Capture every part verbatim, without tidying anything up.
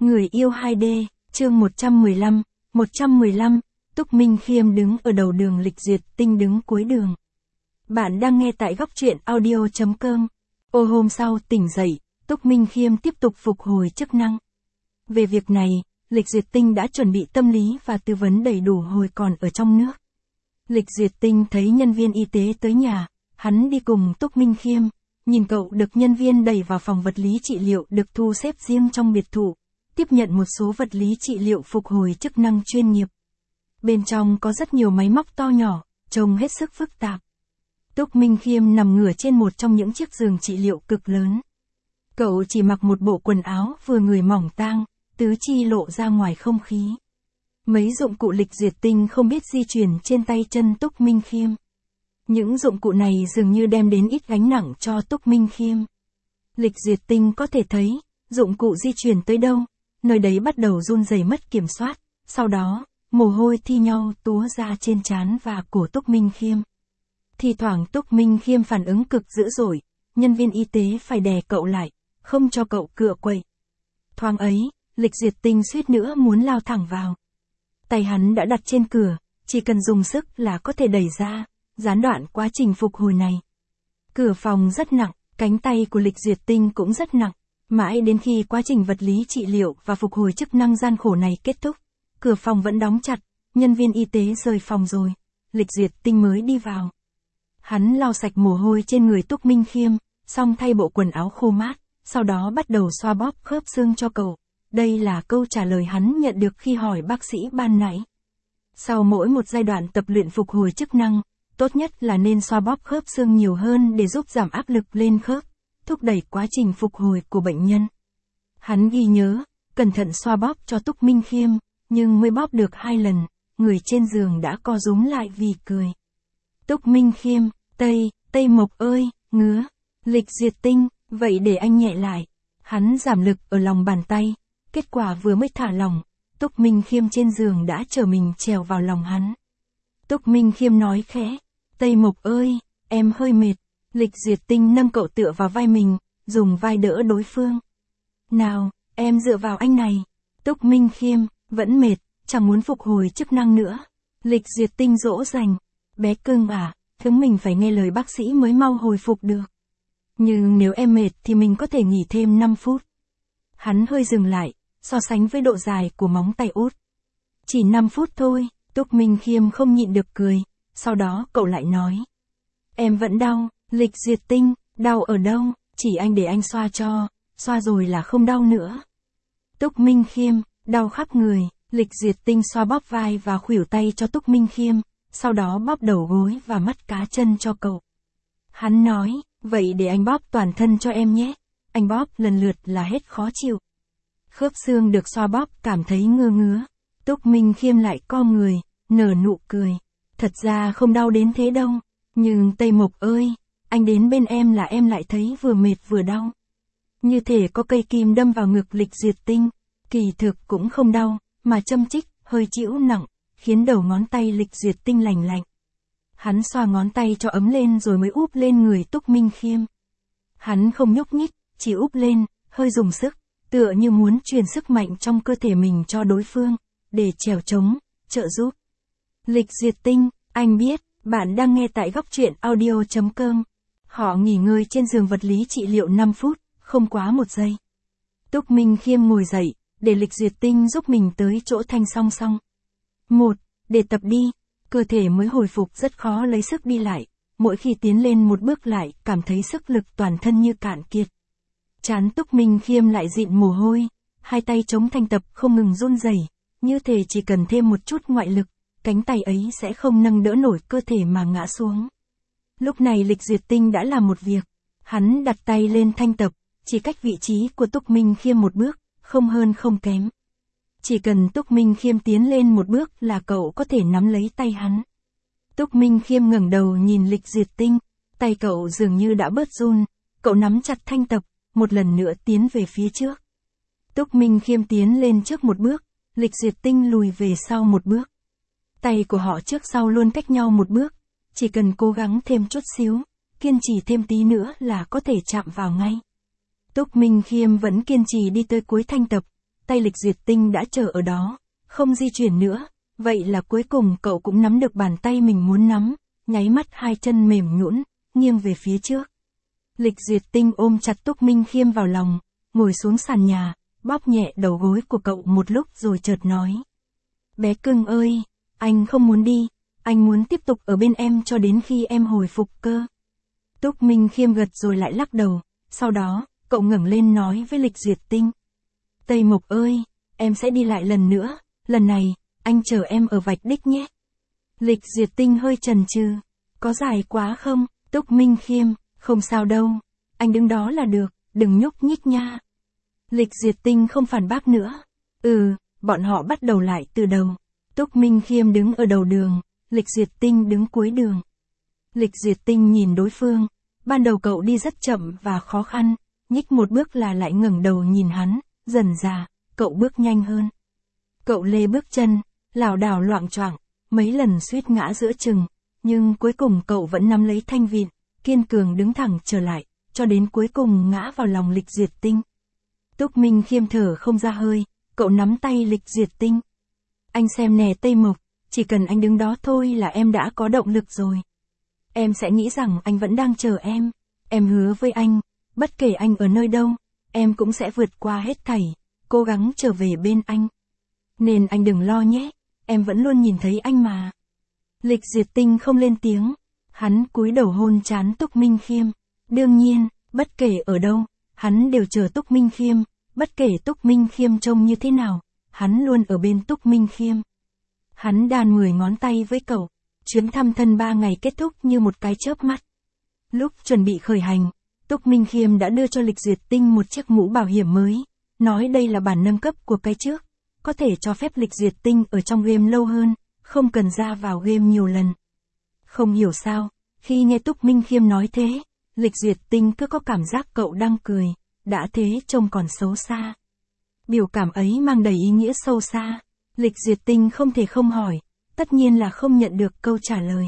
Người yêu hai D, chương một trăm mười lăm, một trăm mười lăm, Túc Minh Khiêm đứng ở đầu đường, Lịch Duyệt Tinh đứng cuối đường. Bạn đang nghe tại góc truyện audio chấm com. Ô hôm sau tỉnh dậy, Túc Minh Khiêm tiếp tục phục hồi chức năng. Về việc này, Lịch Duyệt Tinh đã chuẩn bị tâm lý và tư vấn đầy đủ hồi còn ở trong nước. Lịch Duyệt Tinh thấy nhân viên y tế tới nhà, hắn đi cùng Túc Minh Khiêm, nhìn cậu được nhân viên đẩy vào phòng vật lý trị liệu được thu xếp riêng trong biệt thự, tiếp nhận một số vật lý trị liệu phục hồi chức năng chuyên nghiệp. Bên trong có rất nhiều máy móc to nhỏ, trông hết sức phức tạp. Túc Minh Khiêm nằm ngửa trên một trong những chiếc giường trị liệu cực lớn. Cậu chỉ mặc một bộ quần áo vừa người mỏng tang, tứ chi lộ ra ngoài không khí. Mấy dụng cụ Lịch Duyệt Tinh không biết di chuyển trên tay chân Túc Minh Khiêm. Những dụng cụ này dường như đem đến ít gánh nặng cho Túc Minh Khiêm. Lịch Duyệt Tinh có thể thấy, dụng cụ di chuyển tới đâu, nơi đấy bắt đầu run rẩy mất kiểm soát, sau đó, mồ hôi thi nhau túa ra trên trán và cổ Túc Minh Khiêm. Thì thoảng Túc Minh Khiêm phản ứng cực dữ dội, nhân viên y tế phải đè cậu lại, không cho cậu cựa quậy. Thoáng ấy, Lịch Duyệt Tinh suýt nữa muốn lao thẳng vào. Tay hắn đã đặt trên cửa, chỉ cần dùng sức là có thể đẩy ra, gián đoạn quá trình phục hồi này. Cửa phòng rất nặng, cánh tay của Lịch Duyệt Tinh cũng rất nặng. Mãi đến khi quá trình vật lý trị liệu và phục hồi chức năng gian khổ này kết thúc, cửa phòng vẫn đóng chặt, nhân viên y tế rời phòng rồi, Lịch Duyệt Tinh mới đi vào. Hắn lau sạch mồ hôi trên người Túc Minh Khiêm, xong thay bộ quần áo khô mát, sau đó bắt đầu xoa bóp khớp xương cho cậu. Đây là câu trả lời hắn nhận được khi hỏi bác sĩ ban nãy. Sau mỗi một giai đoạn tập luyện phục hồi chức năng, tốt nhất là nên xoa bóp khớp xương nhiều hơn để giúp giảm áp lực lên khớp, thúc đẩy quá trình phục hồi của bệnh nhân. Hắn ghi nhớ, cẩn thận xoa bóp cho Túc Minh Khiêm, nhưng mới bóp được hai lần, người trên giường đã co rúm lại vì cười. Túc Minh Khiêm, Tây, Tây Mộc ơi, ngứa. Lịch Duyệt Tinh, vậy để anh nhẹ lại. Hắn giảm lực ở lòng bàn tay, kết quả vừa mới thả lỏng, Túc Minh Khiêm trên giường đã trở mình trèo vào lòng hắn. Túc Minh Khiêm nói khẽ, Tây Mộc ơi, em hơi mệt. Lịch Duyệt Tinh nâng cậu tựa vào vai mình, dùng vai đỡ đối phương. Nào, em dựa vào anh này. Túc Minh Khiêm, vẫn mệt, chẳng muốn phục hồi chức năng nữa. Lịch Duyệt Tinh dỗ dành, bé cưng à, chúng mình phải nghe lời bác sĩ mới mau hồi phục được. Nhưng nếu em mệt thì mình có thể nghỉ thêm năm phút. Hắn hơi dừng lại, so sánh với độ dài của móng tay út. Chỉ năm phút thôi, Túc Minh Khiêm không nhịn được cười, sau đó cậu lại nói. Em vẫn đau. Lịch Duyệt Tinh, đau ở đâu, chỉ anh để anh xoa cho, xoa rồi là không đau nữa. Túc Minh Khiêm, đau khắp người, Lịch Duyệt Tinh xoa bóp vai và khuỷu tay cho Túc Minh Khiêm, sau đó bóp đầu gối và mắt cá chân cho cậu. Hắn nói, vậy để anh bóp toàn thân cho em nhé, anh bóp lần lượt là hết khó chịu. Khớp xương được xoa bóp cảm thấy ngơ ngứa, Túc Minh Khiêm lại co người, nở nụ cười. Thật ra không đau đến thế đâu, nhưng Tây Mộc ơi, anh đến bên em là em lại thấy vừa mệt vừa đau. Như thể có cây kim đâm vào ngực Lịch Duyệt Tinh, kỳ thực cũng không đau, mà châm chích, hơi chịu nặng, khiến đầu ngón tay Lịch Duyệt Tinh lành lạnh. Hắn xoa ngón tay cho ấm lên rồi mới úp lên người Túc Minh Khiêm. Hắn không nhúc nhích, chỉ úp lên, hơi dùng sức, tựa như muốn truyền sức mạnh trong cơ thể mình cho đối phương, để trèo trống, trợ giúp. Lịch Duyệt Tinh, anh biết, bạn đang nghe tại góc truyện audio chấm com. Họ nghỉ ngơi trên giường vật lý trị liệu năm phút, không quá một giây. Túc Minh Khiêm ngồi dậy, để Lịch Duyệt Tinh giúp mình tới chỗ thanh song song. Một, để tập đi, cơ thể mới hồi phục rất khó lấy sức đi lại, mỗi khi tiến lên một bước lại cảm thấy sức lực toàn thân như cạn kiệt. Trán Túc Minh Khiêm lại dịn mồ hôi, hai tay chống thanh tập không ngừng run rẩy, như thể chỉ cần thêm một chút ngoại lực, cánh tay ấy sẽ không nâng đỡ nổi cơ thể mà ngã xuống. Lúc này Lịch Duyệt Tinh đã làm một việc, hắn đặt tay lên thanh tập, chỉ cách vị trí của Túc Minh Khiêm một bước, không hơn không kém. Chỉ cần Túc Minh Khiêm tiến lên một bước là cậu có thể nắm lấy tay hắn. Túc Minh Khiêm ngẩng đầu nhìn Lịch Duyệt Tinh, tay cậu dường như đã bớt run, cậu nắm chặt thanh tập, một lần nữa tiến về phía trước. Túc Minh Khiêm tiến lên trước một bước, Lịch Duyệt Tinh lùi về sau một bước. Tay của họ trước sau luôn cách nhau một bước, chỉ cần cố gắng thêm chút xíu, kiên trì thêm tí nữa là có thể chạm vào ngay. Túc Minh Khiêm vẫn kiên trì đi tới cuối thanh tập, tay Lịch Duyệt Tinh đã chờ ở đó, không di chuyển nữa, vậy là cuối cùng cậu cũng nắm được bàn tay mình muốn nắm, nháy mắt hai chân mềm nhũn, nghiêng về phía trước. Lịch Duyệt Tinh ôm chặt Túc Minh Khiêm vào lòng, ngồi xuống sàn nhà, bóp nhẹ đầu gối của cậu một lúc rồi chợt nói. Bé cưng ơi, anh không muốn đi, anh muốn tiếp tục ở bên em cho đến khi em hồi phục cơ. Túc Minh Khiêm gật rồi lại lắc đầu, sau đó, cậu ngẩng lên nói với Lịch Duyệt Tinh. Tây Mộc ơi, em sẽ đi lại lần nữa, lần này, anh chờ em ở vạch đích nhé. Lịch Duyệt Tinh hơi chần chừ, có dài quá không? Túc Minh Khiêm, không sao đâu, anh đứng đó là được, đừng nhúc nhích nha. Lịch Duyệt Tinh không phản bác nữa. Ừ, bọn họ bắt đầu lại từ đầu. Túc Minh Khiêm đứng ở đầu đường, Lịch Duyệt Tinh đứng cuối đường. Lịch Duyệt Tinh nhìn đối phương, ban đầu cậu đi rất chậm và khó khăn, nhích một bước là lại ngẩng đầu nhìn hắn, dần dà, cậu bước nhanh hơn. Cậu lê bước chân, lảo đảo loạng choạng, mấy lần suýt ngã giữa chừng, nhưng cuối cùng cậu vẫn nắm lấy thanh vịn, kiên cường đứng thẳng trở lại, cho đến cuối cùng ngã vào lòng Lịch Duyệt Tinh. Túc Minh Khiêm thở không ra hơi, cậu nắm tay Lịch Duyệt Tinh. Anh xem nè Tây Mộc, chỉ cần anh đứng đó thôi là em đã có động lực rồi. Em sẽ nghĩ rằng anh vẫn đang chờ em. Em hứa với anh, bất kể anh ở nơi đâu, em cũng sẽ vượt qua hết thảy, cố gắng trở về bên anh. Nên anh đừng lo nhé, em vẫn luôn nhìn thấy anh mà. Lịch Duyệt Tinh không lên tiếng, hắn cúi đầu hôn trán Túc Minh Khiêm. Đương nhiên, bất kể ở đâu, hắn đều chờ Túc Minh Khiêm, bất kể Túc Minh Khiêm trông như thế nào, hắn luôn ở bên Túc Minh Khiêm. Hắn đan mười ngón tay với cậu, chuyến thăm thân ba ngày kết thúc như một cái chớp mắt. Lúc chuẩn bị khởi hành, Túc Minh Khiêm đã đưa cho Lịch Duyệt Tinh một chiếc mũ bảo hiểm mới, nói đây là bản nâng cấp của cái trước, có thể cho phép Lịch Duyệt Tinh ở trong game lâu hơn, không cần ra vào game nhiều lần. Không hiểu sao, khi nghe Túc Minh Khiêm nói thế, Lịch Duyệt Tinh cứ có cảm giác cậu đang cười, đã thế trông còn xấu xa. Biểu cảm ấy mang đầy ý nghĩa sâu xa, Lịch Duyệt Tinh không thể không hỏi, tất nhiên là không nhận được câu trả lời.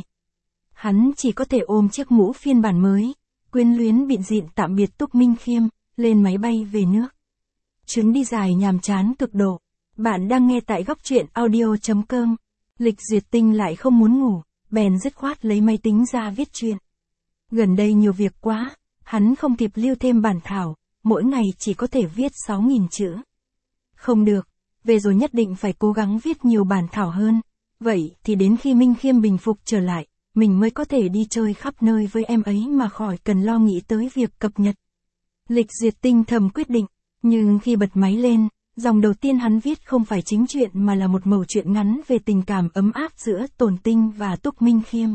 Hắn chỉ có thể ôm chiếc mũ phiên bản mới, quyến luyến bịn dịn tạm biệt Túc Minh Khiêm, lên máy bay về nước. Chuyến đi dài nhàm chán cực độ. Bạn đang nghe tại góc truyện audio chấm com. Lịch Duyệt Tinh lại không muốn ngủ, bèn dứt khoát lấy máy tính ra viết truyện. Gần đây nhiều việc quá, hắn không kịp lưu thêm bản thảo, mỗi ngày chỉ có thể viết sáu nghìn chữ. Không được, về rồi nhất định phải cố gắng viết nhiều bản thảo hơn, vậy thì đến khi Minh Khiêm bình phục trở lại, mình mới có thể đi chơi khắp nơi với em ấy mà khỏi cần lo nghĩ tới việc cập nhật. Lịch Duyệt Tinh thầm quyết định, nhưng khi bật máy lên, dòng đầu tiên hắn viết không phải chính truyện mà là một mẩu chuyện ngắn về tình cảm ấm áp giữa Tồn Tinh và Túc Minh Khiêm.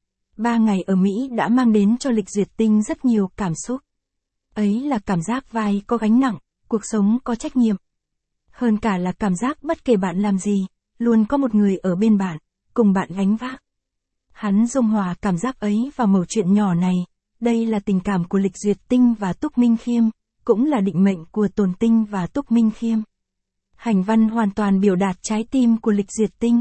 Ba ngày ở Mỹ đã mang đến cho Lịch Duyệt Tinh rất nhiều cảm xúc. Ấy là cảm giác vai có gánh nặng, cuộc sống có trách nhiệm. Hơn cả là cảm giác bất kể bạn làm gì, luôn có một người ở bên bạn, cùng bạn gánh vác. Hắn dung hòa cảm giác ấy vào mẩu chuyện nhỏ này, đây là tình cảm của Lịch Duyệt Tinh và Túc Minh Khiêm, cũng là định mệnh của Tồn Tinh và Túc Minh Khiêm. Hành văn hoàn toàn biểu đạt trái tim của Lịch Duyệt Tinh.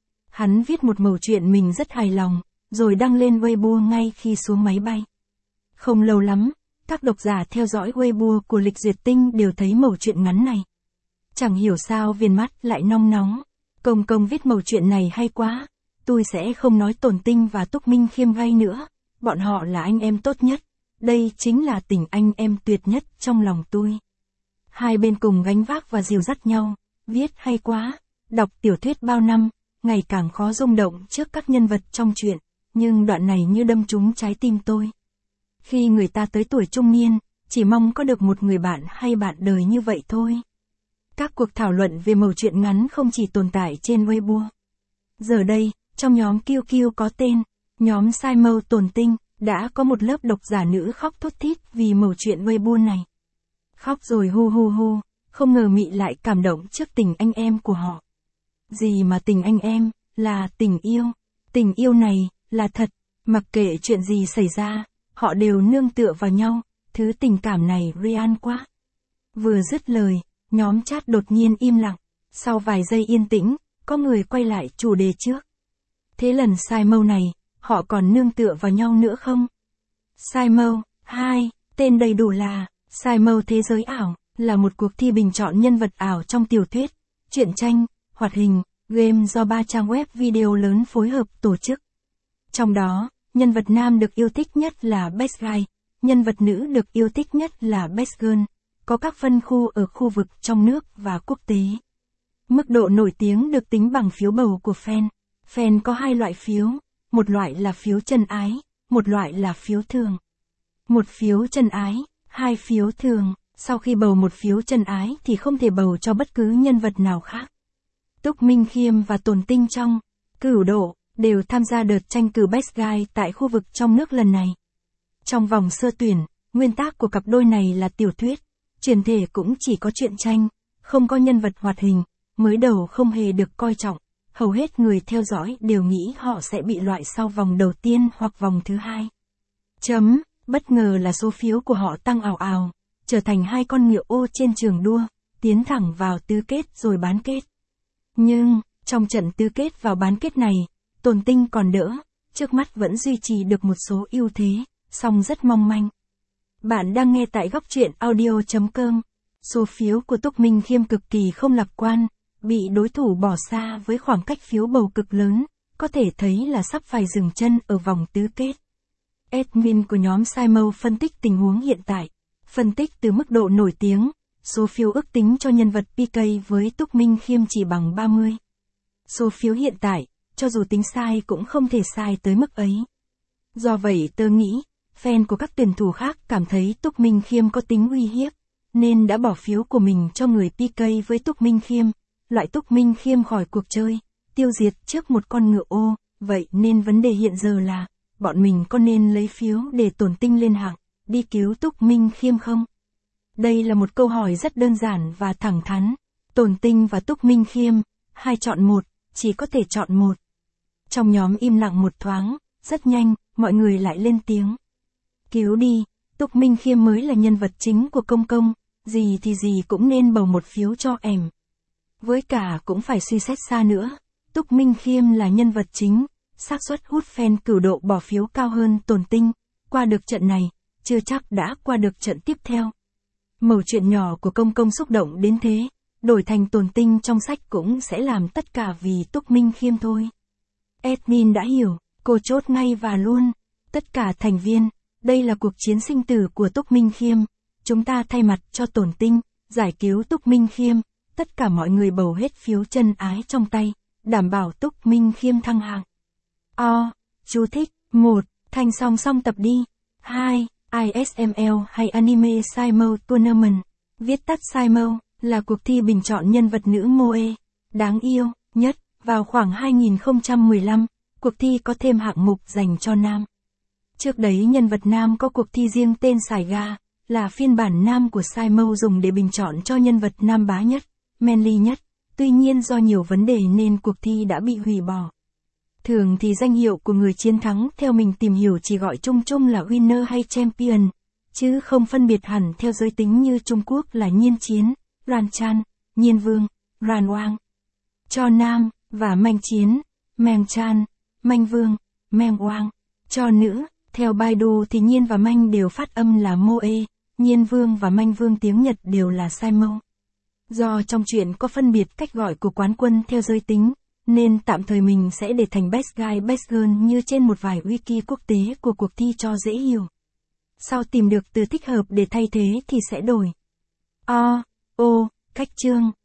Hắn viết một mẩu chuyện mình rất hài lòng, rồi đăng lên Weibo ngay khi xuống máy bay. Không lâu lắm, các độc giả theo dõi Weibo của Lịch Duyệt Tinh đều thấy mẩu chuyện ngắn này. Chẳng hiểu sao viền mắt lại nong nóng. Công công viết mẩu chuyện này hay quá. Tôi sẽ không nói Tồn Tinh và Túc Minh Khiêm gay nữa. Bọn họ là anh em tốt nhất. Đây chính là tình anh em tuyệt nhất trong lòng tôi. Hai bên cùng gánh vác và dìu dắt nhau. Viết hay quá. Đọc tiểu thuyết bao năm, ngày càng khó rung động trước các nhân vật trong truyện. Nhưng đoạn này như đâm trúng trái tim tôi. Khi người ta tới tuổi trung niên, chỉ mong có được một người bạn hay bạn đời như vậy thôi. Các cuộc thảo luận về mẩu chuyện ngắn không chỉ tồn tại trên Weibo. Giờ đây, trong nhóm Kiêu Kiêu có tên, nhóm Sai Mâu Tồn Tinh, đã có một lớp độc giả nữ khóc thút thít vì mẩu chuyện Weibo này. Khóc rồi hu hu hu, không ngờ Mị lại cảm động trước tình anh em của họ. Gì mà tình anh em, là tình yêu. Tình yêu này, là thật, mặc kệ chuyện gì xảy ra, họ đều nương tựa vào nhau, thứ tình cảm này real quá. Vừa dứt lời, nhóm chat đột nhiên im lặng, sau vài giây yên tĩnh, có người quay lại chủ đề trước. Thế lần Sai Mâu này, họ còn nương tựa vào nhau nữa không? Sai Mâu, hai, tên đầy đủ là, Sai Mâu thế giới ảo, là một cuộc thi bình chọn nhân vật ảo trong tiểu thuyết, truyện tranh, hoạt hình, game do ba trang web video lớn phối hợp tổ chức. Trong đó, nhân vật nam được yêu thích nhất là Best Guy, nhân vật nữ được yêu thích nhất là Best Girl, có các phân khu ở khu vực trong nước và quốc tế. Mức độ nổi tiếng được tính bằng phiếu bầu của fan. Fan có hai loại phiếu, một loại là phiếu chân ái, một loại là phiếu thường. Một phiếu chân ái, hai phiếu thường, sau khi bầu một phiếu chân ái thì không thể bầu cho bất cứ nhân vật nào khác. Túc Minh Khiêm và Tồn Tinh trong Cửu Độ đều tham gia đợt tranh cử Best Guy tại khu vực trong nước lần này. Trong vòng sơ tuyển, nguyên tắc của cặp đôi này là tiểu thuyết, chuyển thể cũng chỉ có truyện tranh, không có nhân vật hoạt hình, mới đầu không hề được coi trọng, hầu hết người theo dõi đều nghĩ họ sẽ bị loại sau vòng đầu tiên hoặc vòng thứ hai. Chấm, bất ngờ là số phiếu của họ tăng ào ào, trở thành hai con ngựa ô trên trường đua, tiến thẳng vào tứ kết rồi bán kết. Nhưng, trong trận tứ kết vào bán kết này, Tồn Tinh còn đỡ, trước mắt vẫn duy trì được một số ưu thế, song rất mong manh. Bạn đang nghe tại góc truyện audio chấm com. Số phiếu của Túc Minh Khiêm cực kỳ không lạc quan, bị đối thủ bỏ xa với khoảng cách phiếu bầu cực lớn, có thể thấy là sắp phải dừng chân ở vòng tứ kết. Admin của nhóm Simo phân tích tình huống hiện tại, phân tích từ mức độ nổi tiếng, số phiếu ước tính cho nhân vật pê ca với Túc Minh Khiêm chỉ bằng ba mươi. Số phiếu hiện tại, cho dù tính sai cũng không thể sai tới mức ấy. Do vậy tớ nghĩ, fan của các tuyển thủ khác cảm thấy Túc Minh Khiêm có tính uy hiếp, nên đã bỏ phiếu của mình cho người pê ca với Túc Minh Khiêm, loại Túc Minh Khiêm khỏi cuộc chơi, tiêu diệt trước một con ngựa ô. Vậy nên vấn đề hiện giờ là, bọn mình có nên lấy phiếu để Tồn Tinh lên hạng, đi cứu Túc Minh Khiêm không? Đây là một câu hỏi rất đơn giản và thẳng thắn. Tồn Tinh và Túc Minh Khiêm, hai chọn một, chỉ có thể chọn một. Trong nhóm im lặng một thoáng, rất nhanh, mọi người lại lên tiếng. Cứu đi, Túc Minh Khiêm mới là nhân vật chính của công công, gì thì gì cũng nên bầu một phiếu cho em. Với cả cũng phải suy xét xa nữa, Túc Minh Khiêm là nhân vật chính, xác suất hút fan Cửu Độ bỏ phiếu cao hơn Tồn Tinh, qua được trận này, chưa chắc đã qua được trận tiếp theo. Mẩu chuyện nhỏ của công công xúc động đến thế, đổi thành Tồn Tinh trong sách cũng sẽ làm tất cả vì Túc Minh Khiêm thôi. Admin đã hiểu, cô chốt ngay và luôn. Tất cả thành viên, đây là cuộc chiến sinh tử của Túc Minh Khiêm. Chúng ta thay mặt cho Tồn Tinh, giải cứu Túc Minh Khiêm. Tất cả mọi người bầu hết phiếu chân ái trong tay, đảm bảo Túc Minh Khiêm thăng hạng. O. Chú thích. một. Thanh song song tập đi. hai. i ét em lờ hay Anime Simo Tournament, viết tắt Simo, là cuộc thi bình chọn nhân vật nữ moe đáng yêu nhất. Vào khoảng hai nghìn không trăm mười lăm, cuộc thi có thêm hạng mục dành cho nam. Trước đấy nhân vật nam có cuộc thi riêng tên Saiga, là phiên bản nam của Simo dùng để bình chọn cho nhân vật nam bá nhất, manly nhất. Tuy nhiên do nhiều vấn đề nên cuộc thi đã bị hủy bỏ. Thường thì danh hiệu của người chiến thắng theo mình tìm hiểu chỉ gọi chung chung là winner hay champion, chứ không phân biệt hẳn theo giới tính như Trung Quốc là Nhiên Chiến, Ran Chan, Nhiên Vương, Ran Wang. Cho nam, và Manh Chiến, Meng Chan, Manh Vương, Meng Wang. Cho nữ, theo Baidu thì Nhiên và Manh đều phát âm là moe, Nhiên Vương và Manh Vương tiếng Nhật đều là Simo. Do trong chuyện có phân biệt cách gọi của quán quân theo giới tính, nên tạm thời mình sẽ để thành Best Guy Best Girl như trên một vài wiki quốc tế của cuộc thi cho dễ hiểu. Sau tìm được từ thích hợp để thay thế thì sẽ đổi. O, O, cách chương.